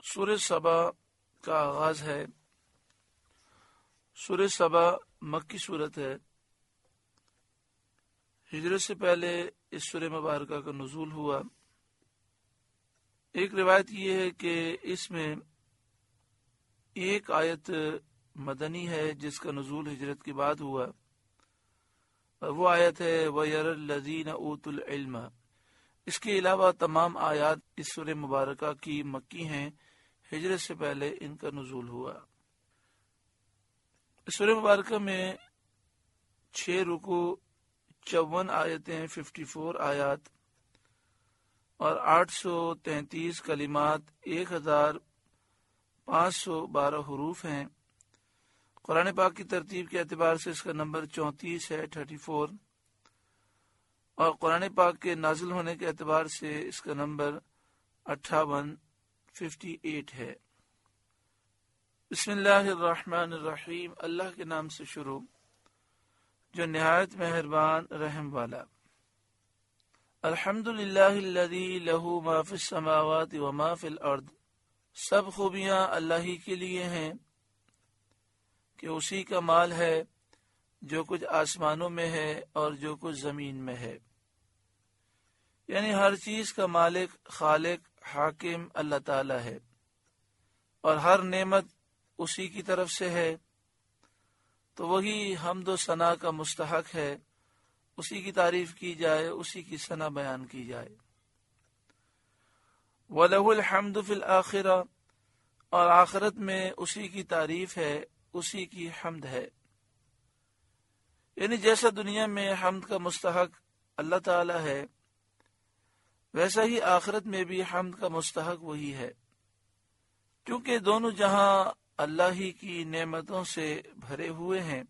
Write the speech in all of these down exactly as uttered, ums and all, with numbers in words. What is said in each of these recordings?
سورہ سبا کا آغاز ہے۔ سورہ سبا مکی صورت ہے۔ ہجرت سے پہلے اس سورہ مبارکہ کا نزول ہوا۔ ایک روایت یہ ہے کہ اس میں ایک آیت مدنی ہے جس کا نزول ہجرت کے بعد ہوا، اور وہ آیت ہے وَيَرَى الَّذِينَ أُوتُوا الْعِلْمَ۔ اس کے علاوہ تمام آیات اس سورہ مبارکہ کی مکی ہیں، ہجرت سے پہلے ان کا نزول ہوا۔ اس سورہ مبارکہ میں چھ رکوع، چون آیتیں، ففٹی فور آیات اور آٹھ سو تینتیس کلمات، ایک ہزار پانچ سو بارہ حروف ہیں۔ قرآن پاک کی ترتیب کے اعتبار سے اس کا نمبر چونتیس ہے، تھرٹی فور، اور قرآن پاک کے نازل ہونے کے اعتبار سے اس کا نمبر اٹھاون، ففٹی ایٹ ہے۔ بسم اللہ الرحمن الرحیم، اللہ کے نام سے شروع جو نہایت مہربان رحم والا۔ الحمد للہ الذی لہ ما فی السماوات و ما فی الارض۔ سب خوبیاں اللہ ہی کے لیے ہیں کہ اسی کا مال ہے جو کچھ آسمانوں میں ہے اور جو کچھ زمین میں ہے، یعنی ہر چیز کا مالک، خالق، حاکم اللہ تعالی ہے، اور ہر نعمت اسی کی طرف سے ہے، تو وہی حمد و ثنا کا مستحق ہے، اسی کی تعریف کی جائے، اسی کی ثنا بیان کی جائے۔ وَلَهُ الْحَمْدُ فِي الْآخِرَةِ، اور آخرت میں اسی کی تعریف ہے، اسی کی حمد ہے۔ یعنی جیسا دنیا میں حمد کا مستحق اللہ تعالی ہے، ویسا ہی آخرت میں بھی حمد کا مستحق وہی ہے، کیونکہ دونوں جہاں اللہ ہی کی نعمتوں سے بھرے ہوئے ہیں۔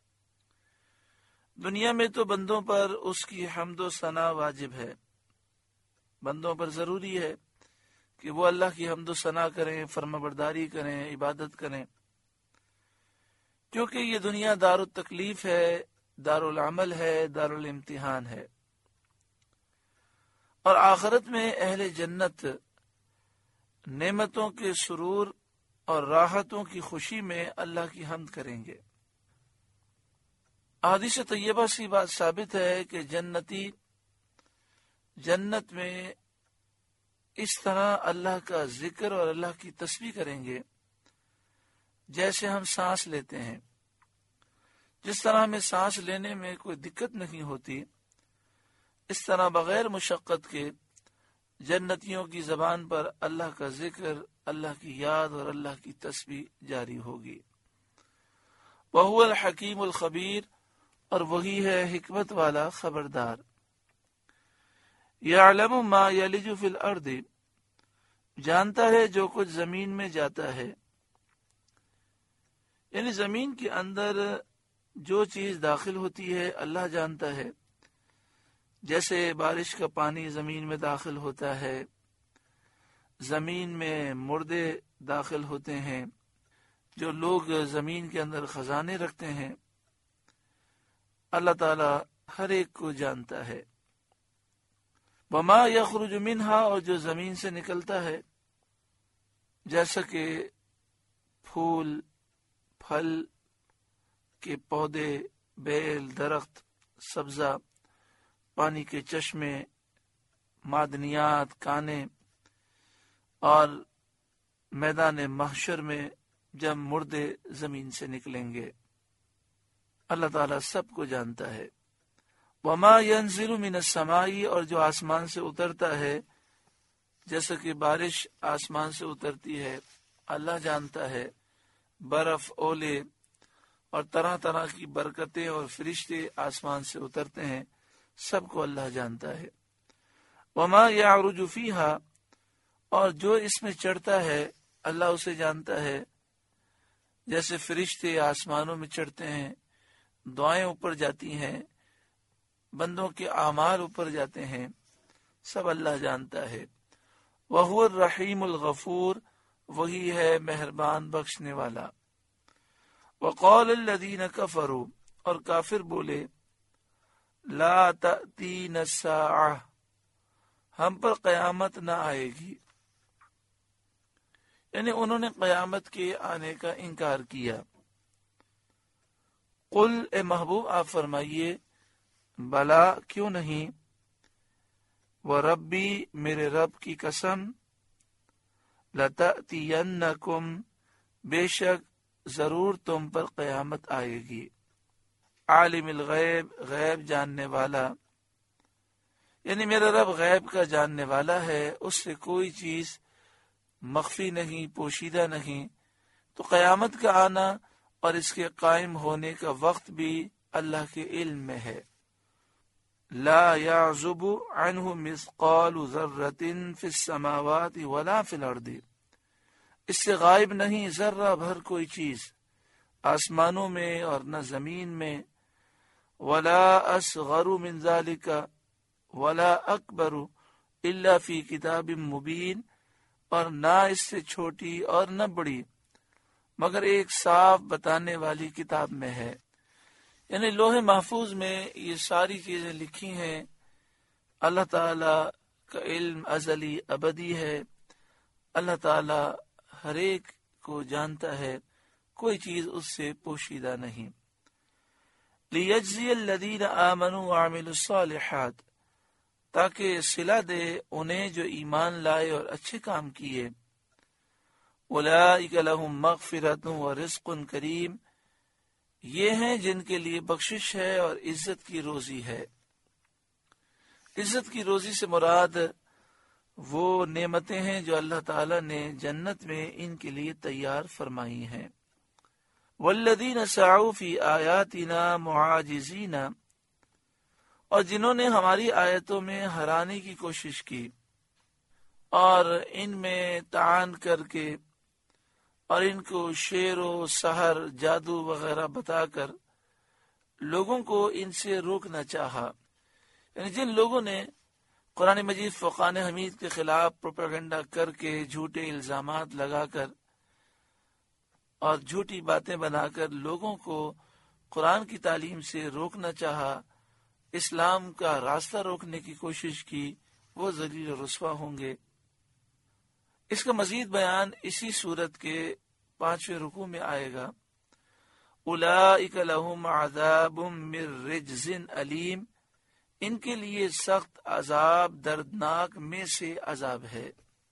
دنیا میں تو بندوں پر اس کی حمد و ثنا واجب ہے، بندوں پر ضروری ہے کہ وہ اللہ کی حمد و ثنا کریں، فرما برداری کریں، عبادت کریں، کیونکہ یہ دنیا دار التکلیف ہے، دار العمل ہے، دار الامتحان ہے، اور آخرت میں اہل جنت نعمتوں کے سرور اور راحتوں کی خوشی میں اللہ کی حمد کریں گے۔ احادیث طیبہ سے بات ثابت ہے کہ جنتی جنت میں اس طرح اللہ کا ذکر اور اللہ کی تسبیح کریں گے جیسے ہم سانس لیتے ہیں۔ جس طرح ہمیں سانس لینے میں کوئی دقت نہیں ہوتی، اس طرح بغیر مشقت کے جنتیوں کی زبان پر اللہ کا ذکر، اللہ کی یاد اور اللہ کی تسبیح جاری ہوگی۔ وَهُوَ الْحَكِيمُ الْخَبِيرُ، اور وہی ہے حکمت والا خبردار۔ يَعْلَمُ مَا يَلِجُ فِي الْأَرْضِ، جانتا ہے جو کچھ زمین میں جاتا ہے، یعنی زمین کے اندر جو چیز داخل ہوتی ہے اللہ جانتا ہے، جیسے بارش کا پانی زمین میں داخل ہوتا ہے، زمین میں مردے داخل ہوتے ہیں، جو لوگ زمین کے اندر خزانے رکھتے ہیں، اللہ تعالی ہر ایک کو جانتا ہے۔ وما یخرج منہا، اور جو زمین سے نکلتا ہے، جیسا کہ پھول، پھل کے پودے، بیل، درخت، سبزہ، پانی کے چشمے، معدنیات، کانے، اور میدان محشر میں جب مردے زمین سے نکلیں گے، اللہ تعالیٰ سب کو جانتا ہے۔ وما ينزل من السماء، اور جو آسمان سے اترتا ہے، جیسا کہ بارش آسمان سے اترتی ہے، اللہ جانتا ہے، برف، اولے اور طرح طرح کی برکتیں اور فرشتے آسمان سے اترتے ہیں، سب کو اللہ جانتا ہے۔ وما يعرج فيها، اور جو اس میں چڑھتا ہے اللہ اسے جانتا ہے، جیسے فرشتے آسمانوں میں چڑھتے ہیں، دعائیں اوپر جاتی ہیں، بندوں کے اعمال اوپر جاتے ہیں، سب اللہ جانتا ہے۔ وَهُوَ الرَّحِيمُ الْغَفُورُ، وہی ہے مہربان بخشنے والا۔ وَقَالَ الَّذِينَ كَفَرُوا، اور کافر بولے، لَا تَأْتِينَ السَّاعَةُ، ہم پر قیامت نہ آئے گی، یعنی انہوں نے قیامت کے آنے کا انکار کیا۔ قل اے محبوب آپ فرمائیے، بلا کیوں نہیں، وَرَبِّی میرے رب کی قسم، لَتَأْتِيَنَّكُمْ بے شک ضرور تم پر قیامت آئے گی، عالم الغیب غیب جاننے والا، یعنی میرا رب غیب کا جاننے والا ہے، اس سے کوئی چیز مخفی نہیں، پوشیدہ نہیں، تو قیامت کا آنا اور اس کے قائم ہونے کا وقت بھی اللہ کے علم میں ہے۔ لا يعزب عنه مثقال ذرة في السماوات ولا في الارض، اس سے غائب نہیں ذرہ بھر کوئی چیز آسمانوں میں اور نہ زمین میں، ولا اصغر من ذلك ولا اکبر الا فی کتاب مبین، اور نہ اس سے چھوٹی اور نہ بڑی مگر ایک صاف بتانے والی کتاب میں ہے۔ یعنی لوح محفوظ میں یہ ساری چیزیں لکھی ہیں۔ اللہ تعالی کا علم ازلی ابدی ہے، اللہ تعالی ہر ایک کو جانتا ہے، کوئی چیز اس سے پوشیدہ نہیں۔ لیجزی الذین آمنوا وعملوا الصالحات، تاکہ صلہ دے انہیں جو ایمان لائے اور اچھے کام کیے۔ اولئک لہم مغفرۃ ورزق کریم، یہ ہیں جن کے لیے بخشش ہے اور عزت کی روزی ہے۔ عزت کی روزی سے مراد وہ نعمتیں ہیں جو اللہ تعالی نے جنت میں ان کے لیے تیار فرمائی ہیں۔ والذین سعوا فی آیاتنا معاجزین، اور جنہوں نے ہماری آیتوں میں ہرانے کی کوشش کی اور ان میں تعان کر کے اور ان کو شعر و سحر جادو وغیرہ بتا کر لوگوں کو ان سے روکنا چاہا، یعنی جن لوگوں نے قرآن مجید فرقان حمید کے خلاف پروپیگنڈا کر کے جھوٹے الزامات لگا کر اور جھوٹی باتیں بنا کر لوگوں کو قرآن کی تعلیم سے روکنا چاہا، اسلام کا راستہ روکنے کی کوشش کی، وہ ذلیل و رسوا ہوں گے۔ اس کا مزید بیان اسی صورت کے پانچویں رکوع میں آئے گا۔ اولئک لہم عذاب من رجز علیم، ان کے لیے سخت عذاب دردناک میں سے عذاب ہے۔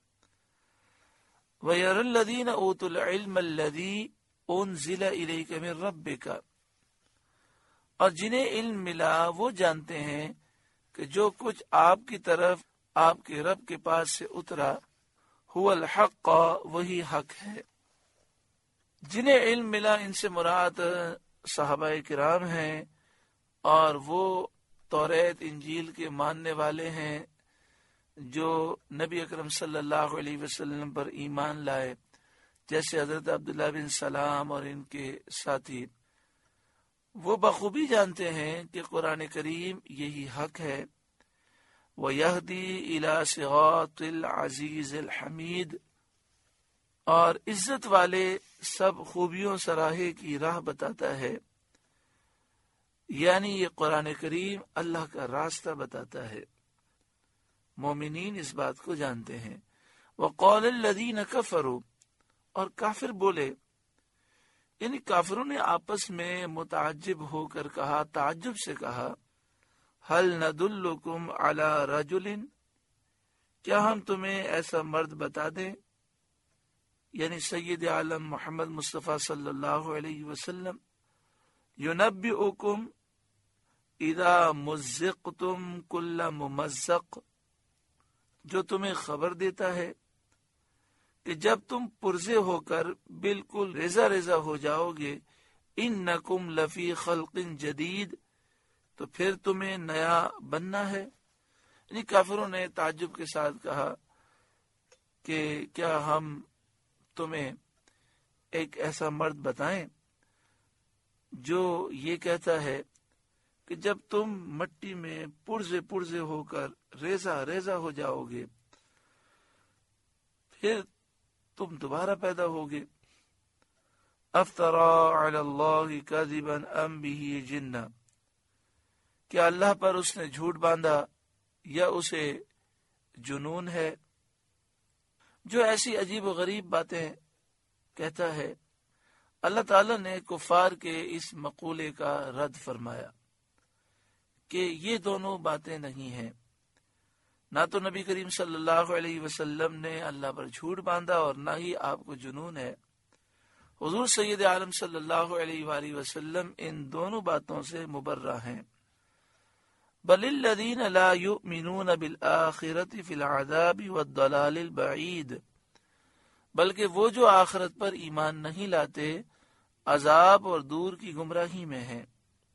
وَيَرَى الَّذِينَ أُوتُوا الْعِلْمَ الَّذِي أُنزِلَ إِلَيْكَ مِن رَبِّكَ، اور جنہیں علم ملا وہ جانتے ہیں کہ جو کچھ آپ کی طرف آپ کے رب کے پاس سے اترا، هو الحق، وہی حق ہے۔ جنہیں علم ملا ان سے مراد صحابہ کرام ہیں، اور وہ توریت انجیل کے ماننے والے ہیں جو نبی اکرم صلی اللہ علیہ وسلم پر ایمان لائے، جیسے حضرت عبداللہ بن سلام اور ان کے ساتھی۔ وہ بخوبی جانتے ہیں کہ قرآن کریم یہی حق ہے۔ وَيَهْدِي إِلَى صِرَاطِ الْعَزِيزِ الْحَمِيدِ، اور عزت والے سب خوبیوں سراہے کی راہ بتاتا ہے، یعنی یہ قرآن کریم اللہ کا راستہ بتاتا ہے۔ مومنین اس بات کو جانتے ہیں۔ وَقَالَ الَّذِينَ كَفَرُوا، اور کافر بولے، یعنی کافروں نے آپس میں متعجب ہو کر کہا، تعجب سے کہا، هَلْ نَدُلُّكُمْ عَلَى رَجُلٍ، کیا ہم تمہیں ایسا مرد بتا دیں، یعنی سید عالم محمد مصطفیٰ صلی اللہ علیہ وسلم، يُنَبِّئُكُمْ اِذَا مُزِّقْتُمْ كُلَّ مُمَزَّقْ، جو تمہیں خبر دیتا ہے کہ جب تم پرزے ہو کر بالکل ریزہ ریزہ ہو جاؤ گے، اِنَّكُمْ لَفِي خَلْقٍ جَدِيدٍ، تو پھر تمہیں نیا بننا ہے۔ یعنی کافروں نے تعجب کے ساتھ کہا کہ کیا ہم تمہیں ایک ایسا مرد بتائیں جو یہ کہتا ہے کہ جب تم مٹی میں پرزے پرزے ہو کر ریزہ ریزہ ہو جاؤ گے پھر تم دوبارہ پیدا ہوگے۔ افترا علی اللہ کذبا ام بہ جنہ، کیا اللہ پر اس نے جھوٹ باندھا یا اسے جنون ہے۔ جو ایسی عجیب و غریب باتیں کہتا ہے، اللہ تعالیٰ نے کفار کے اس مقولے کا رد فرمایا کہ یہ دونوں باتیں نہیں ہیں۔ نہ تو نبی کریم صلی اللہ علیہ وسلم نے اللہ پر جھوٹ باندھا اور نہ ہی آپ کو جنون ہے۔ حضور سید عالم صلی اللہ علیہ وآلہ وسلم ان دونوں باتوں سے مبرہ ہیں۔ بل الذین لا یؤمنون بالآخرۃ فی العذاب والضلال البعید، بلکہ وہ جو آخرت پر ایمان نہیں لاتے عذاب اور دور کی گمراہی میں ہیں۔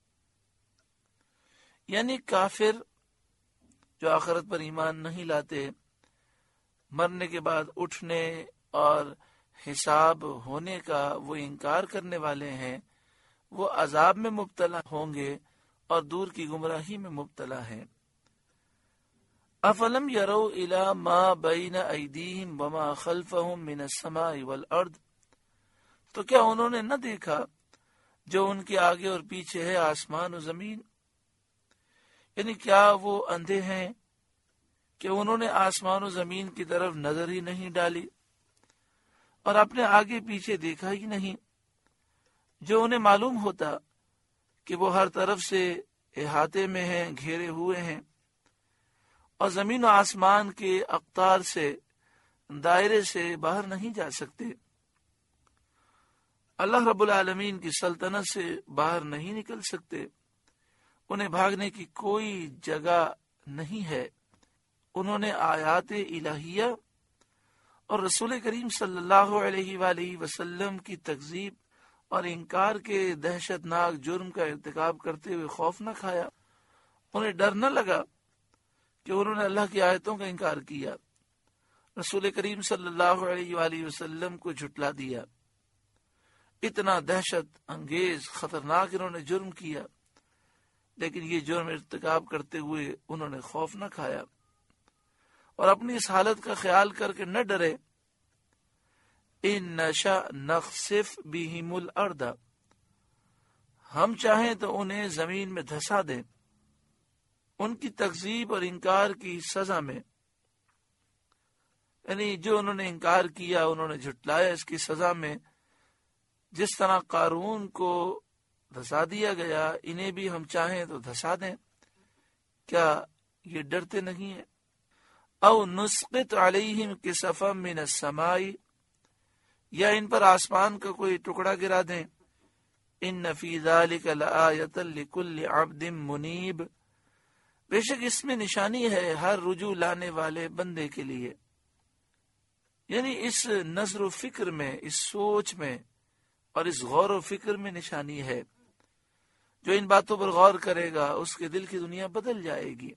یعنی کافر جو آخرت پر ایمان نہیں لاتے، مرنے کے بعد اٹھنے اور حساب ہونے کا وہ انکار کرنے والے ہیں، وہ عذاب میں مبتلا ہوں گے اور دور کی گمراہی میں مبتلا ہیں۔ افلم یروا الی ما بین ایدیہم وما خلفہم من السماء والارض، تو کیا انہوں نے نہ دیکھا جو ان کے آگے اور پیچھے ہے آسمان و زمین؟ یعنی کیا وہ اندھے ہیں کہ انہوں نے آسمان و زمین کی طرف نظر ہی نہیں ڈالی اور اپنے آگے پیچھے دیکھا ہی نہیں؟ جو انہیں معلوم ہوتا کہ وہ ہر طرف سے احاطے میں ہیں، گھیرے ہوئے ہیں، اور زمین و آسمان کے اقطار سے، دائرے سے باہر نہیں جا سکتے، اللہ رب العالمین کی سلطنت سے باہر نہیں نکل سکتے، انہیں بھاگنے کی کوئی جگہ نہیں ہے۔ انہوں نے آیات الہیہ اور رسول کریم صلی اللہ علیہ وآلہ وسلم کی تکذیب اور انکار کے دہشت ناک جرم کا ارتکاب کرتے ہوئے خوف نہ کھایا، انہیں ڈر نہ لگا کہ انہوں نے اللہ کی آیتوں کا انکار کیا، رسول کریم صلی اللہ علیہ وآلہ وسلم کو جھٹلا دیا۔ اتنا دہشت انگیز خطرناک انہوں نے جرم کیا، لیکن یہ جرم ارتکاب کرتے ہوئے انہوں نے خوف نہ کھایا اور اپنی اس حالت کا خیال کر کے نہ ڈرے۔ ان نشأ نخسف بہم الارض، ہم چاہیں تو انہیں زمین میں دھسا دیں، ان کی تکذیب اور انکار کی سزا میں، یعنی جو انہوں نے انکار کیا، انہوں نے جھٹلایا، اس کی سزا میں جس طرح قارون کو دھسا دیا گیا، انہیں بھی ہم چاہیں تو دھسا دیں۔ کیا یہ ڈرتے نہیں ہیں؟ او نسقط علیہم کسفا من السماء، یا ان پر آسمان کا کوئی ٹکڑا گرا دیں۔ ان فی ذلک لآیۃ لکل عبد منیب، بے شک اس میں نشانی ہے ہر رجوع لانے والے بندے کے لیے۔ یعنی اس نظر و فکر میں، اس سوچ میں اور اس غور و فکر میں نشانی ہے۔ جو ان باتوں پر غور کرے گا اس کے دل کی دنیا بدل جائے گی۔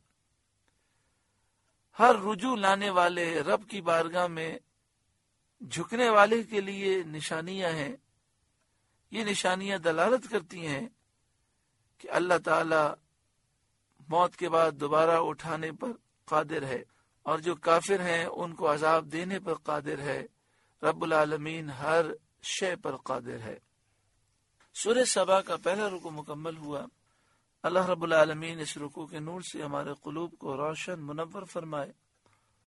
ہر رجوع لانے والے رب کی بارگاہ میں جھکنے والے کے لیے نشانیاں ہیں۔ یہ نشانیاں دلالت کرتی ہیں کہ اللہ تعالی موت کے بعد دوبارہ اٹھانے پر قادر ہے، اور جو کافر ہیں ان کو عذاب دینے پر قادر ہے۔ رب العالمین ہر شے پر قادر ہے۔ سورہ سبا کا پہلا رکوع مکمل ہوا۔ اللہ رب العالمین اس رکوع کے نور سے ہمارے قلوب کو روشن منور فرمائے۔